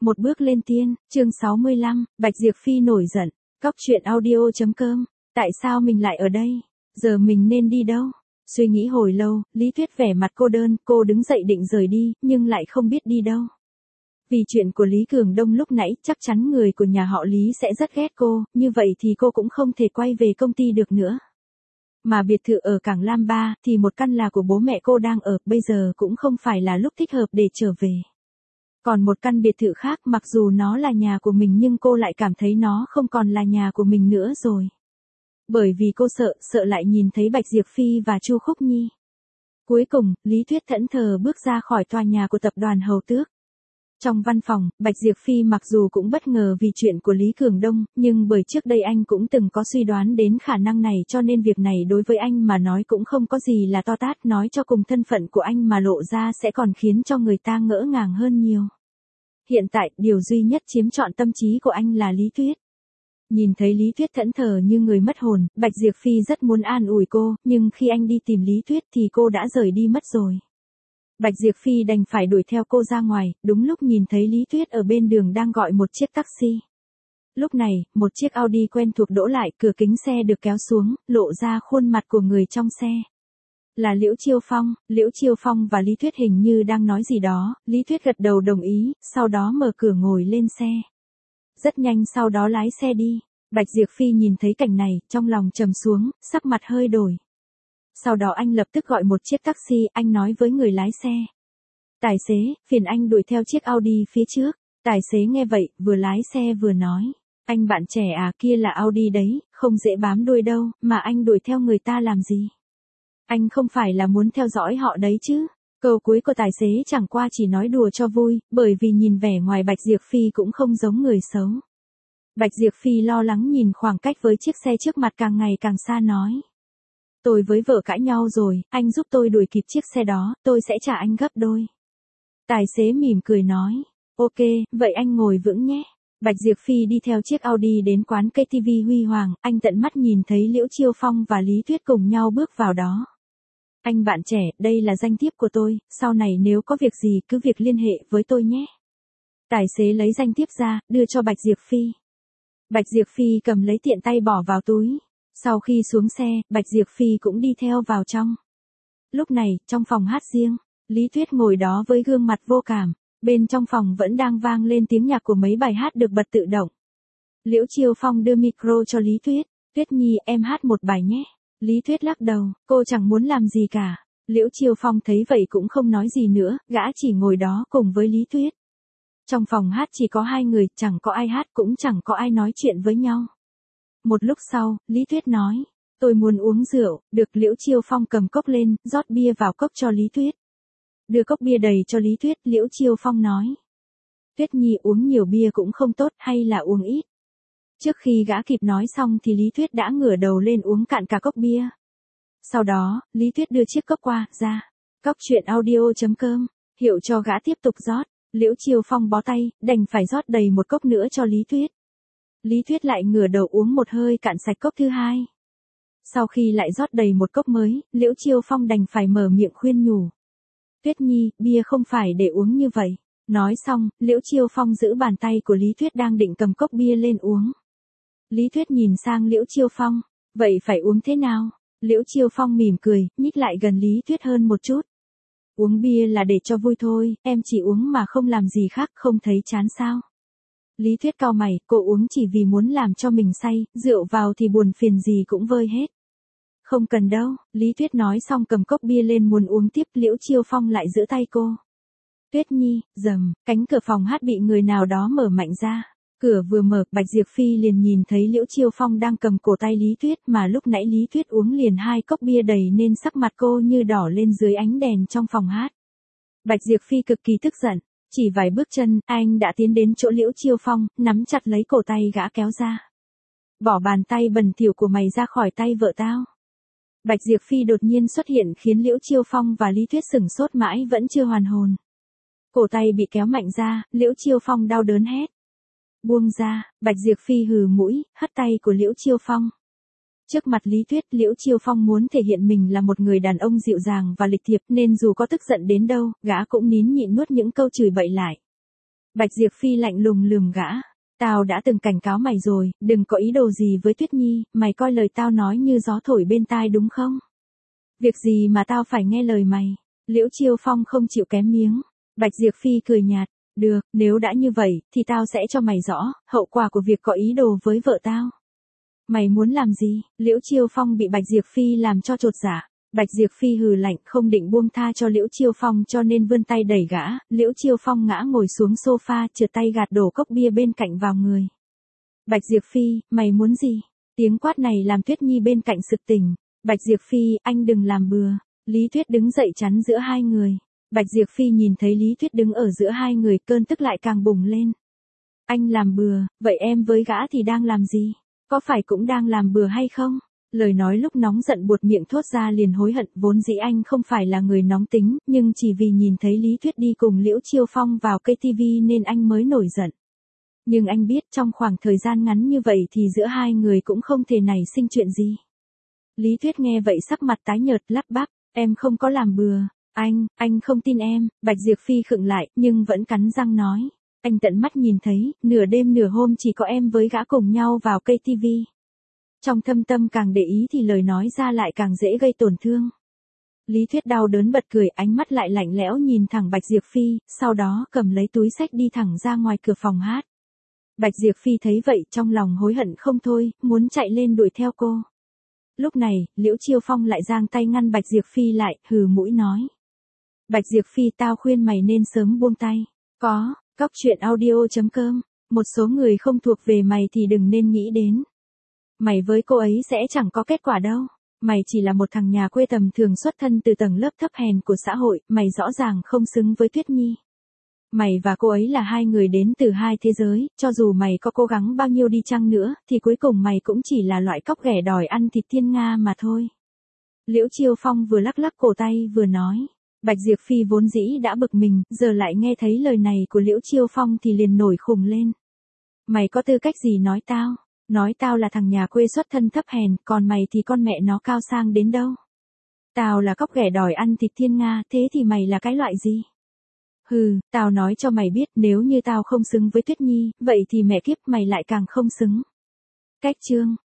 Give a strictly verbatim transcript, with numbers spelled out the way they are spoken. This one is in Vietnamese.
Một bước lên tiên, chương sáu mươi lăm, Bạch Diệp Phi nổi giận, Cóc truyện audio chấm com, tại sao mình lại ở đây? Giờ mình nên đi đâu? Suy nghĩ hồi lâu, Lý Tuyết vẻ mặt cô đơn, cô đứng dậy định rời đi, nhưng lại không biết đi đâu. Vì chuyện của Lý Cường Đông lúc nãy, chắc chắn người của nhà họ Lý sẽ rất ghét cô, như vậy thì cô cũng không thể quay về công ty được nữa. Mà biệt thự ở Cảng Lam Ba, thì một căn là của bố mẹ cô đang ở, bây giờ cũng không phải là lúc thích hợp để trở về. Còn một căn biệt thự khác mặc dù nó là nhà của mình nhưng cô lại cảm thấy nó không còn là nhà của mình nữa rồi. Bởi vì cô sợ, sợ lại nhìn thấy Bạch Diệp Phi và Chu Khúc Nhi. Cuối cùng, Lý Tuyết thẫn thờ bước ra khỏi tòa nhà của tập đoàn Hầu Tước. Trong văn phòng, Bạch Diệp Phi mặc dù cũng bất ngờ vì chuyện của Lý Cường Đông, nhưng bởi trước đây anh cũng từng có suy đoán đến khả năng này cho nên việc này đối với anh mà nói cũng không có gì là to tát, nói cho cùng thân phận của anh mà lộ ra sẽ còn khiến cho người ta ngỡ ngàng hơn nhiều. Hiện tại, điều duy nhất chiếm trọn tâm trí của anh là Lý Tuyết. Nhìn thấy Lý Tuyết thẫn thờ như người mất hồn, Bạch Diệp Phi rất muốn an ủi cô, nhưng khi anh đi tìm Lý Tuyết thì cô đã rời đi mất rồi. Bạch Diệp Phi đành phải đuổi theo cô ra ngoài, đúng lúc nhìn thấy Lý Tuyết ở bên đường đang gọi một chiếc taxi. Lúc này, một chiếc Audi quen thuộc đỗ lại, cửa kính xe được kéo xuống, lộ ra khuôn mặt của người trong xe. Là Liễu Chiêu Phong, Liễu Chiêu Phong và Lý Tuyết hình như đang nói gì đó, Lý Tuyết gật đầu đồng ý, sau đó mở cửa ngồi lên xe. Rất nhanh sau đó lái xe đi, Bạch Diệp Phi nhìn thấy cảnh này, trong lòng trầm xuống, sắc mặt hơi đổi. Sau đó anh lập tức gọi một chiếc taxi, anh nói với người lái xe. Tài xế, phiền anh đuổi theo chiếc Audi phía trước. Tài xế nghe vậy, vừa lái xe vừa nói. Anh bạn trẻ à, kia là Audi đấy, không dễ bám đuôi đâu, mà anh đuổi theo người ta làm gì? Anh không phải là muốn theo dõi họ đấy chứ? Câu cuối của tài xế chẳng qua chỉ nói đùa cho vui, bởi vì nhìn vẻ ngoài Bạch Diệp Phi cũng không giống người xấu. Bạch Diệp Phi lo lắng nhìn khoảng cách với chiếc xe trước mặt càng ngày càng xa nói. Tôi với vợ cãi nhau rồi, anh giúp tôi đuổi kịp chiếc xe đó, tôi sẽ trả anh gấp đôi. Tài xế mỉm cười nói, ok, vậy anh ngồi vững nhé. Bạch Diệp Phi đi theo chiếc Audi đến quán ca tê vê Huy Hoàng, anh tận mắt nhìn thấy Liễu Chiêu Phong và Lý Tuyết cùng nhau bước vào đó. Anh bạn trẻ, đây là danh thiếp của tôi, sau này nếu có việc gì cứ việc liên hệ với tôi nhé. Tài xế lấy danh thiếp ra, đưa cho Bạch Diệp Phi. Bạch Diệp Phi cầm lấy tiện tay bỏ vào túi. Sau khi xuống xe, Bạch Diệp Phi cũng đi theo vào trong. Lúc này, trong phòng hát riêng, Lý Tuyết ngồi đó với gương mặt vô cảm. Bên trong phòng vẫn đang vang lên tiếng nhạc của mấy bài hát được bật tự động. Liễu Chiêu Phong đưa micro cho Lý Tuyết. Tuyết Nhi, em hát một bài nhé. Lý Tuyết lắc đầu, cô chẳng muốn làm gì cả. Liễu Chiêu Phong thấy vậy cũng không nói gì nữa, gã chỉ ngồi đó cùng với Lý Tuyết. Trong phòng hát chỉ có hai người, chẳng có ai hát cũng chẳng có ai nói chuyện với nhau. Một lúc sau, Lý Tuyết nói, tôi muốn uống rượu, được. Liễu Chiêu Phong cầm cốc lên, rót bia vào cốc cho Lý Tuyết. Đưa cốc bia đầy cho Lý Tuyết, Liễu Chiêu Phong nói. Tuyết Nhi, uống nhiều bia cũng không tốt, hay là uống ít? Trước khi gã kịp nói xong thì Lý Tuyết đã ngửa đầu lên uống cạn cả cốc bia. Sau đó, Lý Tuyết đưa chiếc cốc qua, ra. Cóc truyện audio chấm com, hiệu cho gã tiếp tục rót. Liễu Chiêu Phong bó tay, đành phải rót đầy một cốc nữa cho Lý Tuyết. Lý Tuyết lại ngửa đầu uống một hơi cạn sạch cốc thứ hai. Sau khi lại rót đầy một cốc mới, Liễu Chiêu Phong đành phải mở miệng khuyên nhủ. Tuyết Nhi, bia không phải để uống như vậy. Nói xong, Liễu Chiêu Phong giữ bàn tay của Lý Tuyết đang định cầm cốc bia lên uống. Lý Tuyết nhìn sang Liễu Chiêu Phong, vậy phải uống thế nào? Liễu Chiêu Phong mỉm cười, nhích lại gần Lý Tuyết hơn một chút. Uống bia là để cho vui thôi, em chỉ uống mà không làm gì khác, không thấy chán sao? Lý Tuyết cau mày, cô uống chỉ vì muốn làm cho mình say, rượu vào thì buồn phiền gì cũng vơi hết. Không cần đâu, Lý Tuyết nói xong cầm cốc bia lên muốn uống tiếp, Liễu Chiêu Phong lại giữ tay cô. Tuyết Nhi, rầm, cánh cửa phòng hát bị người nào đó mở mạnh ra. Cửa vừa mở, Bạch Diệp Phi liền nhìn thấy Liễu Chiêu Phong đang cầm cổ tay Lý Tuyết mà lúc nãy Lý Tuyết uống liền hai cốc bia đầy nên sắc mặt cô như đỏ lên dưới ánh đèn trong phòng hát. Bạch Diệp Phi cực kỳ tức giận. Chỉ vài bước chân, anh đã tiến đến chỗ Liễu Chiêu Phong, nắm chặt lấy cổ tay gã kéo ra. Bỏ bàn tay bẩn thỉu của mày ra khỏi tay vợ tao. Bạch Diệp Phi đột nhiên xuất hiện khiến Liễu Chiêu Phong và Lý Tuyết sửng sốt mãi vẫn chưa hoàn hồn. Cổ tay bị kéo mạnh ra, Liễu Chiêu Phong đau đớn hét. Buông ra, Bạch Diệp Phi hừ mũi, hất tay của Liễu Chiêu Phong. Trước mặt Lý Tuyết, Liễu Chiêu Phong muốn thể hiện mình là một người đàn ông dịu dàng và lịch thiệp nên dù có tức giận đến đâu, gã cũng nín nhịn nuốt những câu chửi bậy lại. Bạch Diệp Phi lạnh lùng lườm gã. Tao đã từng cảnh cáo mày rồi, đừng có ý đồ gì với Tuyết Nhi, mày coi lời tao nói như gió thổi bên tai đúng không? Việc gì mà tao phải nghe lời mày? Liễu Chiêu Phong không chịu kém miếng. Bạch Diệp Phi cười nhạt, được, nếu đã như vậy, thì tao sẽ cho mày rõ, hậu quả của việc có ý đồ với vợ tao. Mày muốn làm gì? Liễu Chiêu Phong bị Bạch Diệp Phi làm cho chột dạ. Bạch Diệp Phi hừ lạnh không định buông tha cho Liễu Chiêu Phong cho nên vươn tay đẩy gã, Liễu Chiêu Phong ngã ngồi xuống sofa trượt tay gạt đổ cốc bia bên cạnh vào người. Bạch Diệp Phi, mày muốn gì? Tiếng quát này làm Tuyết Nhi bên cạnh sực tỉnh. Bạch Diệp Phi, anh đừng làm bừa. Lý Tuyết đứng dậy chắn giữa hai người. Bạch Diệp Phi nhìn thấy Lý Tuyết đứng ở giữa hai người, cơn tức lại càng bùng lên. Anh làm bừa, vậy em với gã thì đang làm gì? Có phải cũng đang làm bừa hay không? Lời nói lúc nóng giận buột miệng thốt ra liền hối hận, vốn dĩ anh không phải là người nóng tính, nhưng chỉ vì nhìn thấy Lý Tuyết đi cùng Liễu Chiêu Phong vào cây tivi nên anh mới nổi giận. Nhưng anh biết trong khoảng thời gian ngắn như vậy thì giữa hai người cũng không thể nảy sinh chuyện gì. Lý Tuyết nghe vậy sắc mặt tái nhợt lắp bắp, em không có làm bừa, anh, anh không tin em. Bạch Diệp Phi khựng lại nhưng vẫn cắn răng nói, anh tận mắt nhìn thấy, nửa đêm nửa hôm chỉ có em với gã cùng nhau vào cây tivi. Trong thâm tâm càng để ý thì lời nói ra lại càng dễ gây tổn thương. Lý Tuyết đau đớn bật cười, ánh mắt lại lạnh lẽo nhìn thẳng Bạch Diệp Phi, sau đó cầm lấy túi xách đi thẳng ra ngoài cửa phòng hát. Bạch Diệp Phi thấy vậy trong lòng hối hận không thôi, muốn chạy lên đuổi theo cô. Lúc này, Liễu Chiêu Phong lại giang tay ngăn Bạch Diệp Phi lại, hừ mũi nói. Bạch Diệp Phi, tao khuyên mày nên sớm buông tay. Có, cóc truyện audio chấm com, một số người không thuộc về mày thì đừng nên nghĩ đến. Mày với cô ấy sẽ chẳng có kết quả đâu. Mày chỉ là một thằng nhà quê tầm thường xuất thân từ tầng lớp thấp hèn của xã hội, mày rõ ràng không xứng với Tuyết Nhi. Mày và cô ấy là hai người đến từ hai thế giới, cho dù mày có cố gắng bao nhiêu đi chăng nữa, thì cuối cùng mày cũng chỉ là loại cóc ghẻ đòi ăn thịt thiên nga mà thôi. Liễu Chiêu Phong vừa lắc lắc cổ tay vừa nói. Bạch Diệp Phi vốn dĩ đã bực mình, giờ lại nghe thấy lời này của Liễu Chiêu Phong thì liền nổi khùng lên. Mày có tư cách gì nói tao? Nói tao là thằng nhà quê xuất thân thấp hèn, còn mày thì con mẹ nó cao sang đến đâu? Tao là cóc ghẻ đòi ăn thịt thiên nga, thế thì mày là cái loại gì? Hừ, tao nói cho mày biết, nếu như tao không xứng với Tuyết Nhi, vậy thì mẹ kiếp mày lại càng không xứng. Cách chương